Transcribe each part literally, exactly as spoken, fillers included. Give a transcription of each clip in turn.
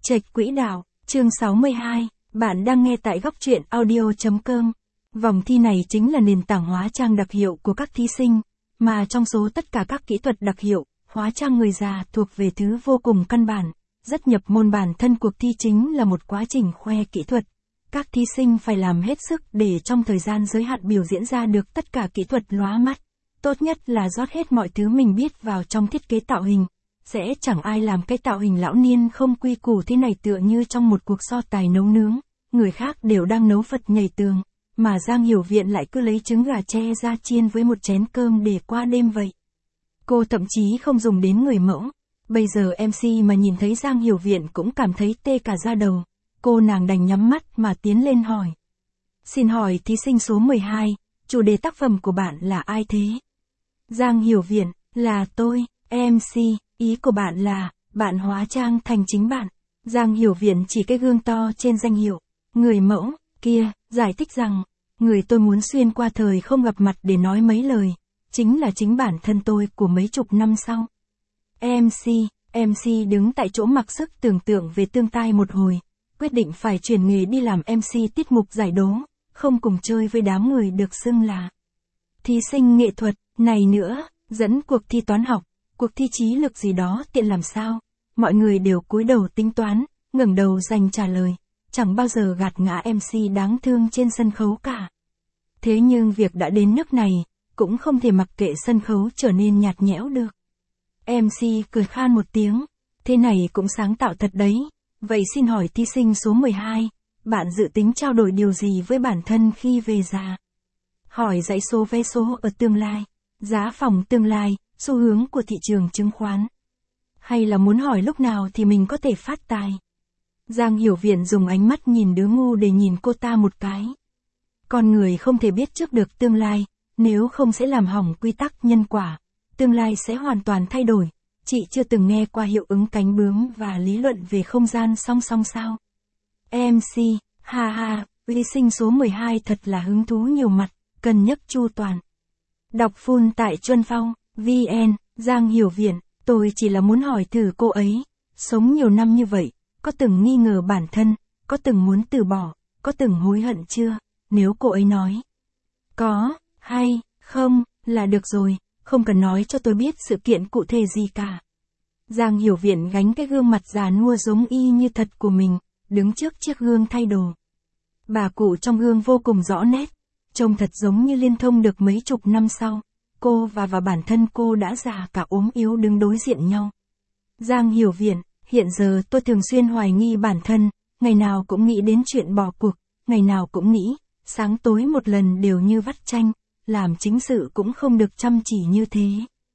Trạch quỹ đạo, chương sáu mươi hai, bạn đang nghe tại góc truyện audio chấm com. Vòng thi này chính là nền tảng hóa trang đặc hiệu của các thí sinh, mà trong số tất cả các kỹ thuật đặc hiệu, hóa trang người già thuộc về thứ vô cùng căn bản, rất nhập môn. Bản thân cuộc thi chính là một quá trình khoe kỹ thuật. Các thí sinh phải làm hết sức để trong thời gian giới hạn biểu diễn ra được tất cả kỹ thuật lóa mắt. Tốt nhất là rót hết mọi thứ mình biết vào trong thiết kế tạo hình. Sẽ chẳng ai làm cái tạo hình lão niên không quy củ thế này, tựa như trong một cuộc so tài nấu nướng, người khác đều đang nấu Phật nhảy tường, mà Giang Hiểu Viện lại cứ lấy trứng gà tre ra chiên với một chén cơm để qua đêm vậy. Cô thậm chí không dùng đến người mẫu. Bây giờ em xê mà nhìn thấy Giang Hiểu Viện cũng cảm thấy tê cả da đầu. Cô nàng đành nhắm mắt mà tiến lên hỏi. Xin hỏi thí sinh số mười hai, chủ đề tác phẩm của bạn là ai thế? Giang Hiểu Viện, là tôi. em xê, ý của bạn là, bạn hóa trang thành chính bạn. Giang Hiểu Viện chỉ cái gương to trên danh hiệu, người mẫu, kia, giải thích rằng, người tôi muốn xuyên qua thời không gặp mặt để nói mấy lời, chính là chính bản thân tôi của mấy chục năm sau. em xê, em xê đứng tại chỗ mặc sức tưởng tượng về tương tai một hồi, quyết định phải chuyển nghề đi làm em xê tiết mục giải đố, không cùng chơi với đám người được xưng là thí sinh nghệ thuật, này nữa, dẫn cuộc thi toán học, cuộc thi trí lực gì đó tiện làm sao. Mọi người đều cúi đầu tính toán, ngẩng đầu dành trả lời, chẳng bao giờ gạt ngã em xê đáng thương trên sân khấu cả. Thế nhưng việc đã đến nước này, cũng không thể mặc kệ sân khấu trở nên nhạt nhẽo được. em xê cười khan một tiếng, thế này cũng sáng tạo thật đấy. Vậy xin hỏi thí sinh số mười hai, bạn dự tính trao đổi điều gì với bản thân khi về già? Hỏi dãy số vé số ở tương lai, giá phòng tương lai, xu hướng của thị trường chứng khoán. Hay là muốn hỏi lúc nào thì mình có thể phát tài? Giang Hiểu Viện dùng ánh mắt nhìn đứa ngu để nhìn cô ta một cái. Con người không thể biết trước được tương lai, nếu không sẽ làm hỏng quy tắc nhân quả. Tương lai sẽ hoàn toàn thay đổi. Chị chưa từng nghe qua hiệu ứng cánh bướm và lý luận về không gian song song sao? em xê, ha ha, thí sinh số mười hai thật là hứng thú nhiều mặt, cần nhắc chu toàn. Đọc full tại Chuân Phong, vê en, Giang Hiểu Viện, tôi chỉ là muốn hỏi thử cô ấy, sống nhiều năm như vậy, có từng nghi ngờ bản thân, có từng muốn từ bỏ, có từng hối hận chưa? Nếu cô ấy nói có, hay, không, là được rồi, không cần nói cho tôi biết sự kiện cụ thể gì cả. Giang Hiểu Viện gánh cái gương mặt già nua giống y như thật của mình, đứng trước chiếc gương thay đồ. Bà cụ trong gương vô cùng rõ nét, trông thật giống như liên thông được mấy chục năm sau. Cô và và bản thân cô đã già cả ốm yếu đứng đối diện nhau. Giang Hiểu Viện, hiện giờ tôi thường xuyên hoài nghi bản thân, ngày nào cũng nghĩ đến chuyện bỏ cuộc, ngày nào cũng nghĩ, sáng tối một lần đều như vắt chanh, làm chính sự cũng không được chăm chỉ như thế.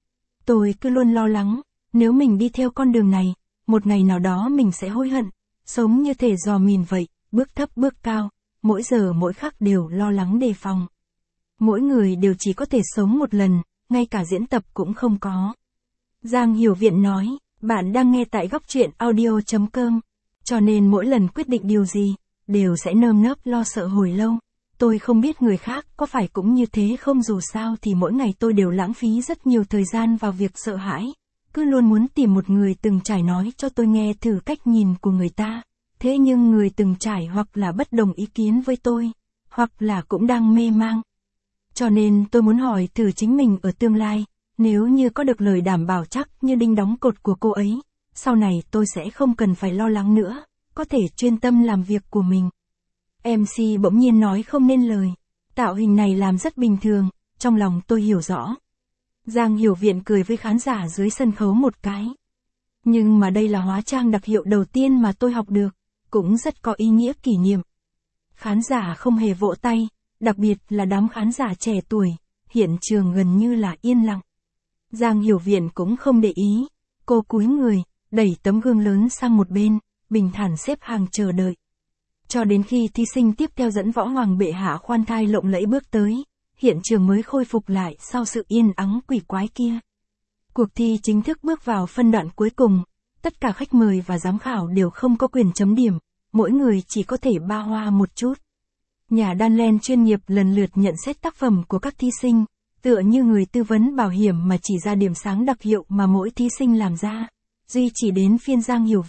Tôi cứ luôn lo lắng, nếu mình đi theo con đường này, một ngày nào đó mình sẽ hối hận, sống như thể giò mìn vậy, bước thấp bước cao, mỗi giờ mỗi khắc đều lo lắng đề phòng. Mỗi người đều chỉ có thể sống một lần, ngay cả diễn tập cũng không có. Giang Hiểu Viện nói, bạn đang nghe tại góc truyện audio chấm com, cho nên mỗi lần quyết định điều gì, đều sẽ nơm nớp lo sợ hồi lâu. Tôi không biết người khác có phải cũng như thế không, dù sao thì mỗi ngày tôi đều lãng phí rất nhiều thời gian vào việc sợ hãi. Cứ luôn muốn tìm một người từng trải nói cho tôi nghe thử cách nhìn của người ta. Thế nhưng người từng trải hoặc là bất đồng ý kiến với tôi, hoặc là cũng đang mê mang. Cho nên tôi muốn hỏi thử chính mình ở tương lai, nếu như có được lời đảm bảo chắc như đinh đóng cột của cô ấy, sau này tôi sẽ không cần phải lo lắng nữa, có thể chuyên tâm làm việc của mình. em xê bỗng nhiên nói không nên lời, tạo hình này làm rất bình thường, trong lòng tôi hiểu rõ. Giang Hiểu Viện cười với khán giả dưới sân khấu một cái. Nhưng mà đây là hóa trang đặc hiệu đầu tiên mà tôi học được, cũng rất có ý nghĩa kỷ niệm. Khán giả không hề vỗ tay. Đặc biệt là đám khán giả trẻ tuổi, hiện trường gần như là yên lặng. Giang Hiểu Viện cũng không để ý, cô cúi người, đẩy tấm gương lớn sang một bên, bình thản xếp hàng chờ đợi. Cho đến khi thí sinh tiếp theo dẫn Võ Hoàng bệ hạ khoan thai lộng lẫy bước tới, hiện trường mới khôi phục lại sau sự yên ắng quỷ quái kia. Cuộc thi chính thức bước vào phân đoạn cuối cùng, tất cả khách mời và giám khảo đều không có quyền chấm điểm, mỗi người chỉ có thể ba hoa một chút. Nhà đan len chuyên nghiệp lần lượt nhận xét tác phẩm của các thí sinh, tựa như người tư vấn bảo hiểm mà chỉ ra điểm sáng đặc hiệu mà mỗi thí sinh làm ra. Duy chỉ đến phiên Giang Hiểu Viện,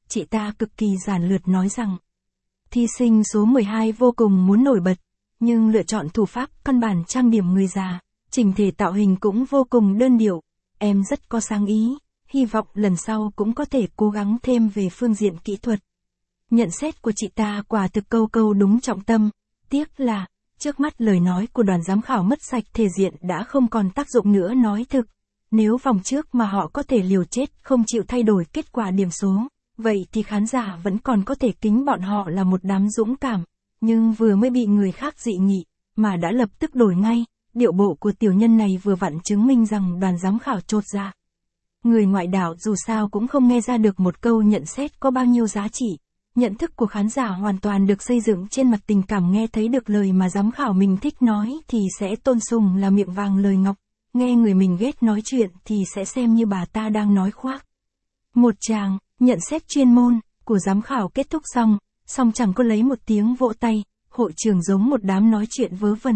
chị ta cực kỳ giản lược nói rằng, thí sinh số mười hai vô cùng muốn nổi bật, nhưng lựa chọn thủ pháp căn bản trang điểm người già, chỉnh thể tạo hình cũng vô cùng đơn điệu. Em rất có sáng ý, hy vọng lần sau cũng có thể cố gắng thêm về phương diện kỹ thuật. Nhận xét của chị ta quả thực câu câu đúng trọng tâm, tiếc là, trước mắt lời nói của đoàn giám khảo mất sạch thể diện đã không còn tác dụng nữa nói thực. Nếu vòng trước mà họ có thể liều chết không chịu thay đổi kết quả điểm số, vậy thì khán giả vẫn còn có thể kính bọn họ là một đám dũng cảm, nhưng vừa mới bị người khác dị nghị, mà đã lập tức đổi ngay, điệu bộ của tiểu nhân này vừa vặn chứng minh rằng đoàn giám khảo chột dạ. Người ngoại đạo dù sao cũng không nghe ra được một câu nhận xét có bao nhiêu giá trị. Nhận thức của khán giả hoàn toàn được xây dựng trên mặt tình cảm, nghe thấy được lời mà giám khảo mình thích nói thì sẽ tôn sùng là miệng vàng lời ngọc, nghe người mình ghét nói chuyện thì sẽ xem như bà ta đang nói khoác. Một tràng, nhận xét chuyên môn, của giám khảo kết thúc xong, song chẳng có lấy một tiếng vỗ tay, hội trường giống một đám nói chuyện vớ vẩn.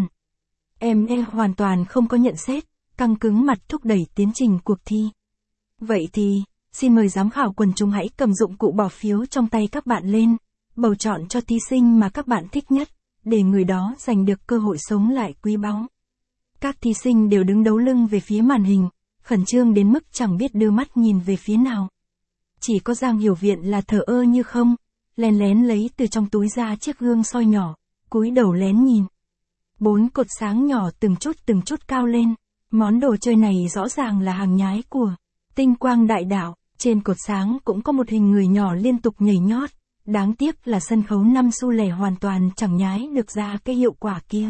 Em e hoàn toàn không có nhận xét, căng cứng mặt thúc đẩy tiến trình cuộc thi. Vậy thì, xin mời giám khảo quần chúng hãy cầm dụng cụ bỏ phiếu trong tay các bạn lên, bầu chọn cho thí sinh mà các bạn thích nhất, để người đó giành được cơ hội sống lại quý báu. Các thí sinh đều đứng đấu lưng về phía màn hình, khẩn trương đến mức chẳng biết đưa mắt nhìn về phía nào. Chỉ có Giang Hiểu Viện là thờ ơ như không, lén lén lấy từ trong túi ra chiếc gương soi nhỏ, cúi đầu lén nhìn. Bốn cột sáng nhỏ từng chút từng chút cao lên, món đồ chơi này rõ ràng là hàng nhái của Tinh Quang Đại Đạo. Trên cột sáng cũng có một hình người nhỏ liên tục nhảy nhót, đáng tiếc là sân khấu năm xu lẻ hoàn toàn chẳng nhái được ra cái hiệu quả kia.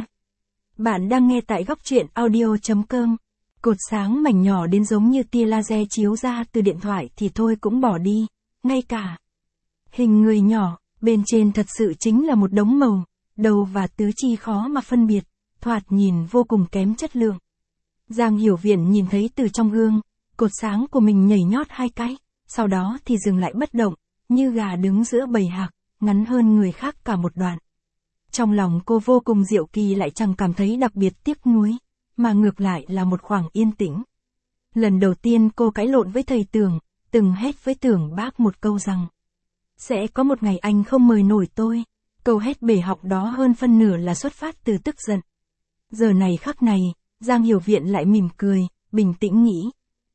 Bạn đang nghe tại góc truyện audio chấm com. Cột sáng mảnh nhỏ đến giống như tia laser chiếu ra từ điện thoại thì thôi cũng bỏ đi, ngay cả hình người nhỏ, bên trên thật sự chính là một đống màu, đầu và tứ chi khó mà phân biệt, thoạt nhìn vô cùng kém chất lượng. Giang Hiểu Viện nhìn thấy từ trong gương, cột sáng của mình nhảy nhót hai cái, sau đó thì dừng lại bất động, như gà đứng giữa bầy hạc, ngắn hơn người khác cả một đoạn. Trong lòng cô vô cùng diệu kỳ lại chẳng cảm thấy đặc biệt tiếc nuối, mà ngược lại là một khoảng yên tĩnh. Lần đầu tiên cô cãi lộn với thầy Tưởng, từng hét với Tưởng bác một câu rằng, sẽ có một ngày anh không mời nổi tôi. Câu hét bể học đó hơn phân nửa là xuất phát từ tức giận. Giờ này khắc này, Giang Hiểu Viện lại mỉm cười, bình tĩnh nghĩ.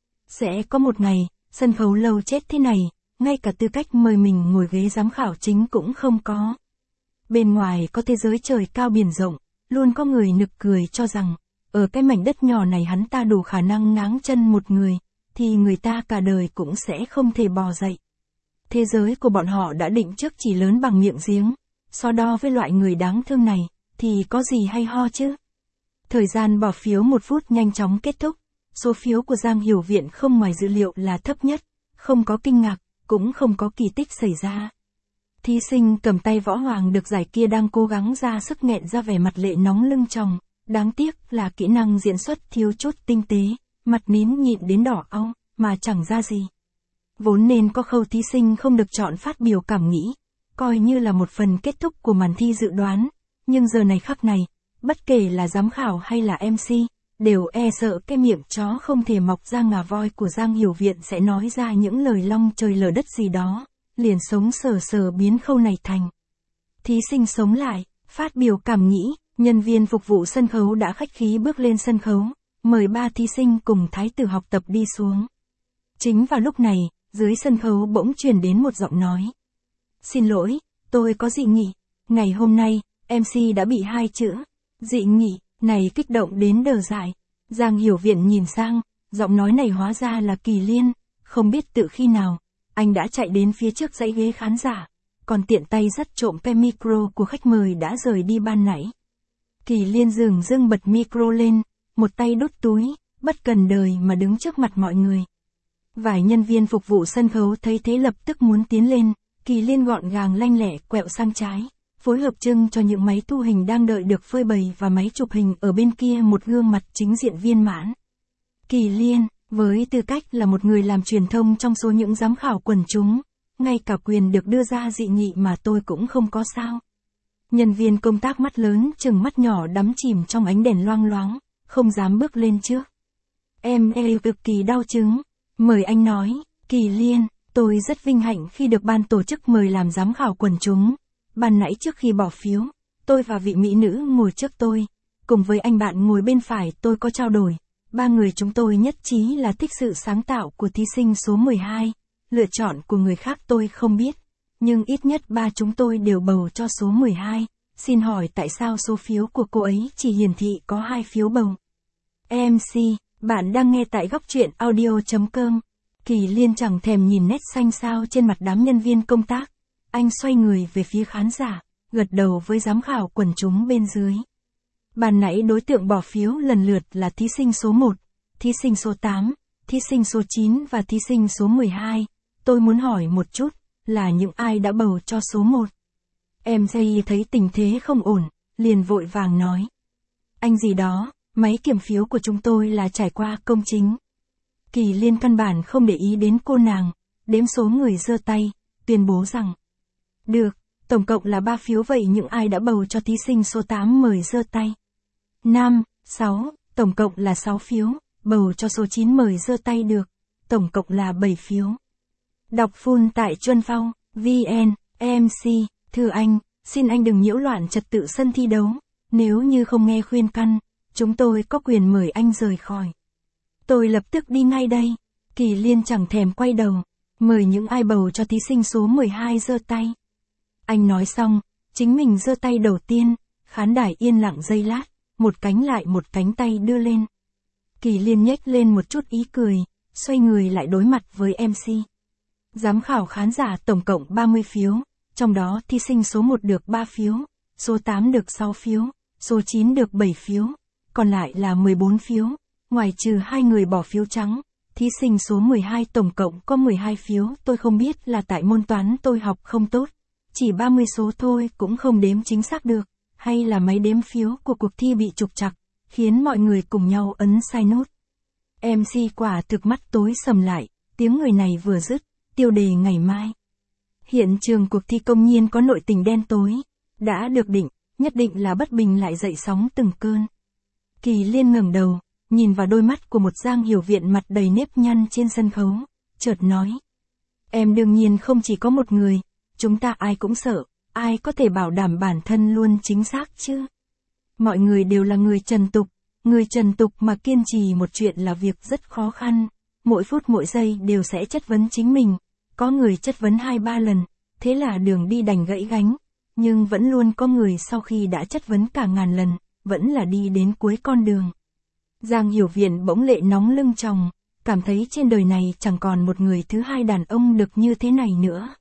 Sẽ có một ngày, sân khấu lâu chết thế này, ngay cả tư cách mời mình ngồi ghế giám khảo chính cũng không có. Bên ngoài có thế giới trời cao biển rộng, luôn có người nực cười cho rằng, ở cái mảnh đất nhỏ này hắn ta đủ khả năng ngáng chân một người, thì người ta cả đời cũng sẽ không thể bò dậy. Thế giới của bọn họ đã định trước chỉ lớn bằng miệng giếng, so đo với loại người đáng thương này, thì có gì hay ho chứ? Thời gian bỏ phiếu một phút nhanh chóng kết thúc, số phiếu của Giang Hiểu Viện không ngoài dự liệu là thấp nhất, không có kinh ngạc, cũng không có kỳ tích xảy ra. Thí sinh cầm tay Võ Hoàng được giải kia đang cố gắng ra sức nghẹn ra vẻ mặt lệ nóng lưng tròng, đáng tiếc là kỹ năng diễn xuất thiếu chút tinh tế, mặt nín nhịn đến đỏ au, mà chẳng ra gì. Vốn nên có khâu thí sinh không được chọn phát biểu cảm nghĩ, coi như là một phần kết thúc của màn thi dự đoán, nhưng giờ này khắc này, bất kể là giám khảo hay là em xê, đều e sợ cái miệng chó không thể mọc ra ngà voi của Giang Hiểu Viện sẽ nói ra những lời long trời lở đất gì đó, liền sống sờ sờ biến khâu này thành. Thí sinh sống lại, phát biểu cảm nghĩ, nhân viên phục vụ sân khấu đã khách khí bước lên sân khấu, mời ba thí sinh cùng thái tử học tập đi xuống. Chính vào lúc này, dưới sân khấu bỗng truyền đến một giọng nói. Xin lỗi, tôi có dị nghị. Ngày hôm nay, em xê đã bị hai chữ dị nghị này kích động đến đờ dại. Giang Hiểu Viện nhìn sang, giọng nói này hóa ra là Kỳ Liên, không biết tự khi nào, anh đã chạy đến phía trước dãy ghế khán giả, còn tiện tay dắt trộm cái micro của khách mời đã rời đi ban nãy. Kỳ Liên dừng dưng bật micro lên, một tay đút túi, bất cần đời mà đứng trước mặt mọi người. Vài nhân viên phục vụ sân khấu thấy thế lập tức muốn tiến lên, Kỳ Liên gọn gàng lanh lẹ quẹo sang trái, phối hợp trưng cho những máy thu hình đang đợi được phơi bày và máy chụp hình ở bên kia một gương mặt chính diện viên mãn. Kỳ Liên, với tư cách là một người làm truyền thông trong số những giám khảo quần chúng, ngay cả quyền được đưa ra dị nghị mà tôi cũng không có sao. Nhân viên công tác mắt lớn chừng mắt nhỏ đắm chìm trong ánh đèn loang loáng, không dám bước lên trước. Em e cực kỳ đau chứng, mời anh nói. Kỳ Liên, Tôi rất vinh hạnh khi được ban tổ chức mời làm giám khảo quần chúng. Ban nãy trước khi bỏ phiếu, tôi và vị mỹ nữ ngồi trước tôi, cùng với anh bạn ngồi bên phải tôi có trao đổi. Ba người chúng tôi nhất trí là thích sự sáng tạo của thí sinh số mười hai. Lựa chọn của người khác tôi không biết, nhưng ít nhất ba chúng tôi đều bầu cho số mười hai. Xin hỏi tại sao số phiếu của cô ấy chỉ hiển thị có hai phiếu bầu? em xê, bạn đang nghe tại góc truyện audio chấm com. Kỳ Liên chẳng thèm nhìn nét xanh xao trên mặt đám nhân viên công tác. Anh xoay người về phía khán giả, gật đầu với giám khảo quần chúng bên dưới. Ban nãy đối tượng bỏ phiếu lần lượt là thí sinh số một, thí sinh số tám, thí sinh số chín và thí sinh số mười hai. Tôi muốn hỏi một chút, là những ai đã bầu cho số một? Em dây thấy tình thế không ổn, liền vội vàng nói. Anh gì đó, máy kiểm phiếu của chúng tôi là trải qua công chính. Kỳ Liên căn bản không để ý đến cô nàng, đếm số người giơ tay, tuyên bố rằng. Được, tổng cộng là ba phiếu, vậy những ai đã bầu cho thí sinh số tám mời giơ tay. năm, sáu, tổng cộng là sáu phiếu, bầu cho số chín mời giơ tay được, tổng cộng là bảy phiếu. Đọc full tại Chuân Phong, vê en, em xê, thưa anh, xin anh đừng nhiễu loạn trật tự sân thi đấu, nếu như không nghe khuyên can, chúng tôi có quyền mời anh rời khỏi. Tôi lập tức đi ngay đây. Kỳ Liên chẳng thèm quay đầu, mời những ai bầu cho thí sinh số mười hai giơ tay. Anh nói xong, chính mình giơ tay đầu tiên, khán đài yên lặng giây lát, một cánh lại một cánh tay đưa lên. Kỳ Liên nhếch lên một chút ý cười, xoay người lại đối mặt với em xê. Giám khảo khán giả tổng cộng ba mươi phiếu, trong đó thí sinh số một được ba phiếu, số tám được sáu phiếu, số chín được bảy phiếu, còn lại là mười bốn phiếu, ngoài trừ hai người bỏ phiếu trắng. Thí sinh số mười hai tổng cộng có mười hai phiếu, tôi không biết là tại môn toán tôi học không tốt, chỉ ba mươi số thôi cũng không đếm chính xác được, hay là máy đếm phiếu của cuộc thi bị trục trặc, khiến mọi người cùng nhau ấn sai nút. em xê quả thực mắt tối sầm lại, tiếng người này vừa dứt, tiêu đề ngày mai. Hiện trường cuộc thi công nhiên có nội tình đen tối, đã được định, nhất định là bất bình lại dậy sóng từng cơn. Kỳ Liên ngẩng đầu, nhìn vào đôi mắt của một Giang Hiểu Viện mặt đầy nếp nhăn trên sân khấu, chợt nói. Em đương nhiên không chỉ có một người, chúng ta ai cũng sợ, ai có thể bảo đảm bản thân luôn chính xác chứ. Mọi người đều là người trần tục, người trần tục mà kiên trì một chuyện là việc rất khó khăn, mỗi phút mỗi giây đều sẽ chất vấn chính mình, có người chất vấn hai ba lần, thế là đường đi đành gãy gánh, nhưng vẫn luôn có người sau khi đã chất vấn cả ngàn lần, vẫn là đi đến cuối con đường. Giang Hiểu Viện bỗng lệ nóng lưng tròng, cảm thấy trên đời này chẳng còn một người thứ hai đàn ông được như thế này nữa.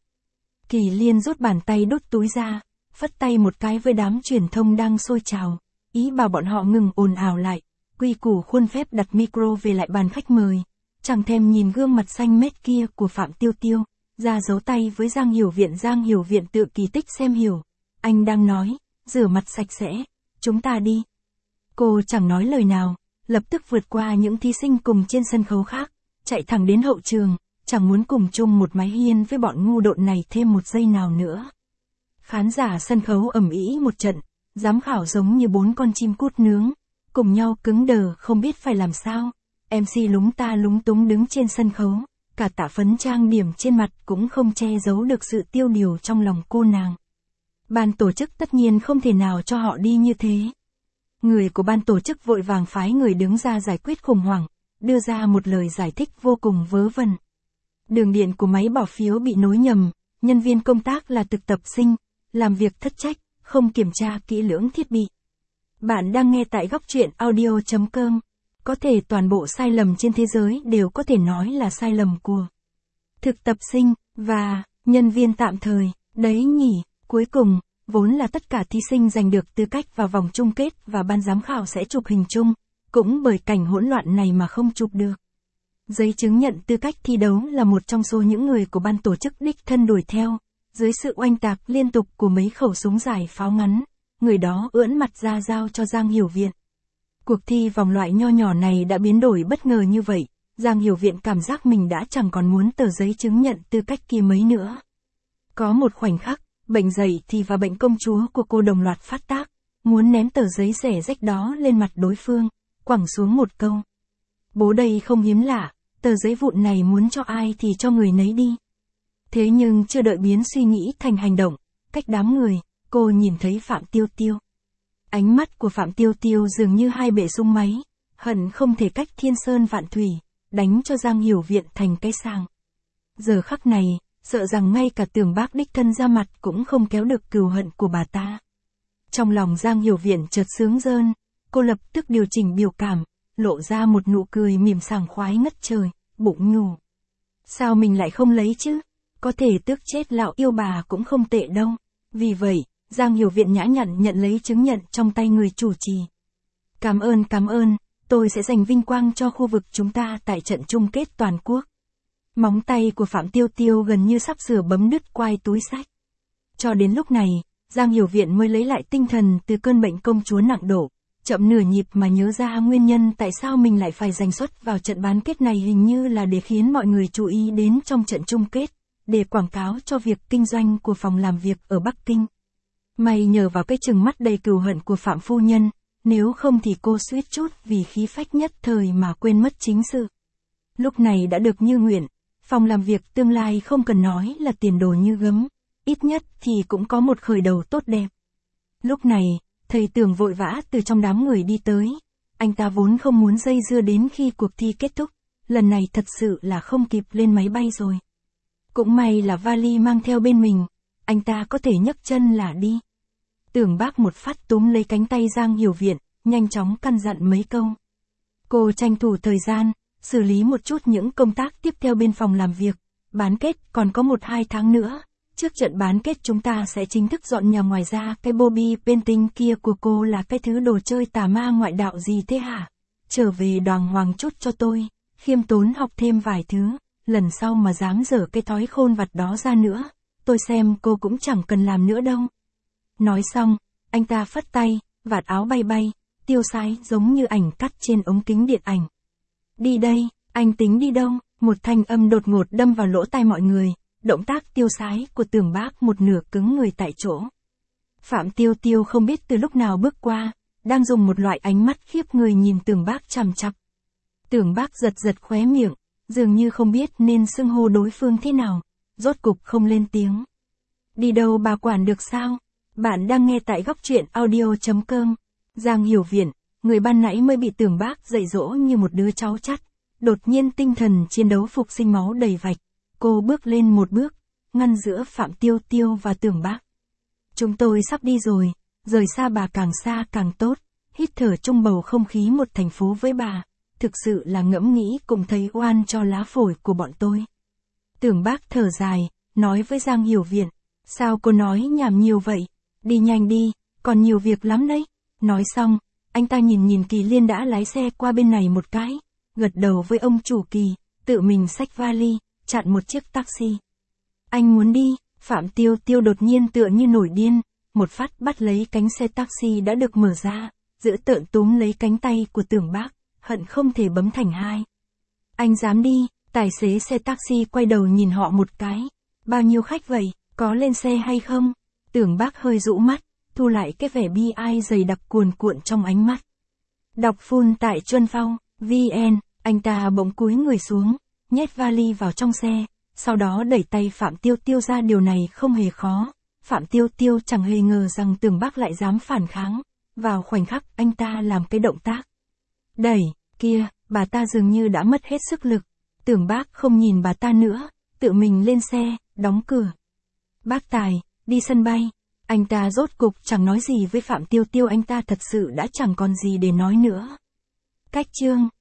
Kỳ Liên rút bàn tay đút túi ra, phất tay một cái với đám truyền thông đang sôi trào, ý bảo bọn họ ngừng ồn ào lại, quy củ khuôn phép đặt micro về lại bàn khách mời, chẳng thèm nhìn gương mặt xanh mét kia của Phạm Tiêu Tiêu, ra giấu tay với Giang Hiểu Viện. Giang Hiểu Viện tự kỳ tích xem hiểu, anh đang nói, rửa mặt sạch sẽ, chúng ta đi. Cô chẳng nói lời nào, lập tức vượt qua những thí sinh cùng trên sân khấu khác, chạy thẳng đến hậu trường, chẳng muốn cùng chung một mái hiên với bọn ngu độn này thêm một giây nào nữa. Khán giả sân khấu ầm ĩ một trận, giám khảo giống như bốn con chim cút nướng, cùng nhau cứng đờ không biết phải làm sao. em xê lúng ta lúng túng đứng trên sân khấu, cả tả phấn trang điểm trên mặt cũng không che giấu được sự tiêu điều trong lòng cô nàng. Ban tổ chức tất nhiên không thể nào cho họ đi như thế. Người của ban tổ chức vội vàng phái người đứng ra giải quyết khủng hoảng, đưa ra một lời giải thích vô cùng vớ vẩn. Đường điện của máy bỏ phiếu bị nối nhầm, nhân viên công tác là thực tập sinh, làm việc thất trách, không kiểm tra kỹ lưỡng thiết bị. Bạn đang nghe tại góc truyện audio chấm com. Có thể toàn bộ sai lầm trên thế giới đều có thể nói là sai lầm của thực tập sinh, và nhân viên tạm thời, đấy nhỉ. Cuối cùng, vốn là tất cả thí sinh giành được tư cách vào vòng chung kết và ban giám khảo sẽ chụp hình chung, cũng bởi cảnh hỗn loạn này mà không chụp được. Giấy chứng nhận tư cách thi đấu là một trong số những người của ban tổ chức đích thân đuổi theo, dưới sự oanh tạc liên tục của mấy khẩu súng dài pháo ngắn, người đó ưỡn mặt ra giao cho Giang Hiểu Viện. Cuộc thi vòng loại nho nhỏ này đã biến đổi bất ngờ như vậy, Giang Hiểu Viện cảm giác mình đã chẳng còn muốn tờ giấy chứng nhận tư cách kia mấy nữa. Có một khoảnh khắc, bệnh dậy thì và bệnh công chúa của cô đồng loạt phát tác, muốn ném tờ giấy rẻ rách đó lên mặt đối phương, quẳng xuống một câu. Bố đây không hiếm lạ, tờ giấy vụn này muốn cho ai thì cho người nấy đi, Thế nhưng chưa đợi biến suy nghĩ thành hành động, cách đám người, cô nhìn thấy Phạm Tiêu Tiêu. Ánh mắt của Phạm Tiêu Tiêu dường như hai bể sung máy, hận không thể cách thiên sơn vạn thủy, đánh cho Giang Hiểu Viện thành cái sàng. Giờ khắc này, sợ rằng ngay cả Tưởng Bác đích thân ra mặt cũng không kéo được cừu hận của bà ta. Trong lòng Giang Hiểu Viện chợt sướng rơn, cô lập tức điều chỉnh biểu cảm, lộ ra một nụ cười mỉm sảng khoái ngất trời, bụng nhủ. Sao mình lại không lấy chứ? Có thể tước chết lão yêu bà cũng không tệ đâu. Vì vậy, Giang Hiểu Viện nhã nhặn nhận lấy chứng nhận trong tay người chủ trì. Cảm ơn cảm ơn, tôi sẽ giành vinh quang cho khu vực chúng ta tại trận chung kết toàn quốc. Móng tay của Phạm Tiêu Tiêu gần như sắp sửa bấm đứt quai túi sách. Cho đến lúc này, Giang Hiểu Viện mới lấy lại tinh thần từ cơn bệnh công chúa nặng độ, chậm nửa nhịp mà nhớ ra nguyên nhân tại sao mình lại phải giành suất vào trận bán kết này, hình như là để khiến mọi người chú ý đến trong trận chung kết, để quảng cáo cho việc kinh doanh của phòng làm việc ở Bắc Kinh. May nhờ vào cái trừng mắt đầy cừu hận của Phạm phu nhân, nếu không thì cô suýt chút vì khí phách nhất thời mà quên mất chính sự. Lúc này đã được như nguyện, phòng làm việc tương lai không cần nói là tiền đồ như gấm, ít nhất thì cũng có một khởi đầu tốt đẹp. Lúc này, thầy Tưởng vội vã từ trong đám người đi tới, anh ta vốn không muốn dây dưa đến khi cuộc thi kết thúc, lần này thật sự là không kịp lên máy bay rồi. Cũng may là vali mang theo bên mình, anh ta có thể nhấc chân là đi. Tưởng Bác một phát túm lấy cánh tay Giang Hiểu Viện, nhanh chóng căn dặn mấy câu. Cô tranh thủ thời gian, xử lý một chút những công tác tiếp theo bên phòng làm việc, bán kết còn có một hai tháng nữa, trước trận bán kết chúng ta sẽ chính thức dọn nhà. Ngoài ra cái Bobby painting kia của cô là cái thứ đồ chơi tà ma ngoại đạo gì thế hả? Trở về đoàng hoàng chút cho tôi, khiêm tốn học thêm vài thứ, lần sau mà dám dở cái thói khôn vặt đó ra nữa, tôi xem cô cũng chẳng cần làm nữa đâu. Nói xong, anh ta phất tay, vạt áo bay bay, tiêu sái giống như ảnh cắt trên ống kính điện ảnh. Đi đây, anh tính đi đâu? Một thanh âm đột ngột đâm vào lỗ tai mọi người, động tác tiêu sái của Tưởng Bác một nửa cứng người tại chỗ. Phạm Tiêu Tiêu không biết từ lúc nào bước qua, đang dùng một loại ánh mắt khiếp người nhìn Tưởng Bác chằm chằm. Tưởng Bác giật giật khóe miệng, dường như không biết nên xưng hô đối phương thế nào, rốt cục không lên tiếng. Đi đâu bà quản được sao? Bạn đang nghe tại góc truyện audio chấm com. Giang Hiểu Viện, người ban nãy mới bị Tưởng Bác dạy dỗ như một đứa cháu chắt, đột nhiên tinh thần chiến đấu phục sinh máu đầy vạch. Cô bước lên một bước, ngăn giữa Phạm Tiêu Tiêu và Tưởng Bác. Chúng tôi sắp đi rồi, rời xa bà càng xa càng tốt, hít thở chung bầu không khí một thành phố với bà, thực sự là ngẫm nghĩ cũng thấy oan cho lá phổi của bọn tôi. Tưởng Bác thở dài, nói với Giang Hiểu Viện, sao cô nói nhảm nhiều vậy, đi nhanh đi, còn nhiều việc lắm đấy. Nói xong, anh ta nhìn nhìn Kỳ Liên đã lái xe qua bên này một cái, gật đầu với ông chủ Kỳ, tự mình xách vali, chặn một chiếc taxi. Anh muốn đi, Phạm Tiêu Tiêu đột nhiên tựa như nổi điên, một phát bắt lấy cánh xe taxi đã được mở ra, giữ tợn túm lấy cánh tay của Tưởng Bác, hận không thể bấm thành hai. Anh dám đi, tài xế xe taxi quay đầu nhìn họ một cái. Bao nhiêu khách vậy, có lên xe hay không? Tưởng Bác hơi rũ mắt, thu lại cái vẻ bi ai dày đặc cuồn cuộn trong ánh mắt. Đọc full tại Chuân Phong, vn, anh ta bỗng cúi người xuống, nhét vali vào trong xe, sau đó đẩy tay Phạm Tiêu Tiêu ra. Điều này không hề khó, Phạm Tiêu Tiêu chẳng hề ngờ rằng Tưởng Bác lại dám phản kháng, vào khoảnh khắc anh ta làm cái động tác đẩy, kia, bà ta dường như đã mất hết sức lực, Tưởng Bác không nhìn bà ta nữa, tự mình lên xe, đóng cửa. Bác Tài, đi sân bay. Anh ta rốt cục chẳng nói gì với Phạm Tiêu Tiêu, anh ta thật sự đã chẳng còn gì để nói nữa. Cách chương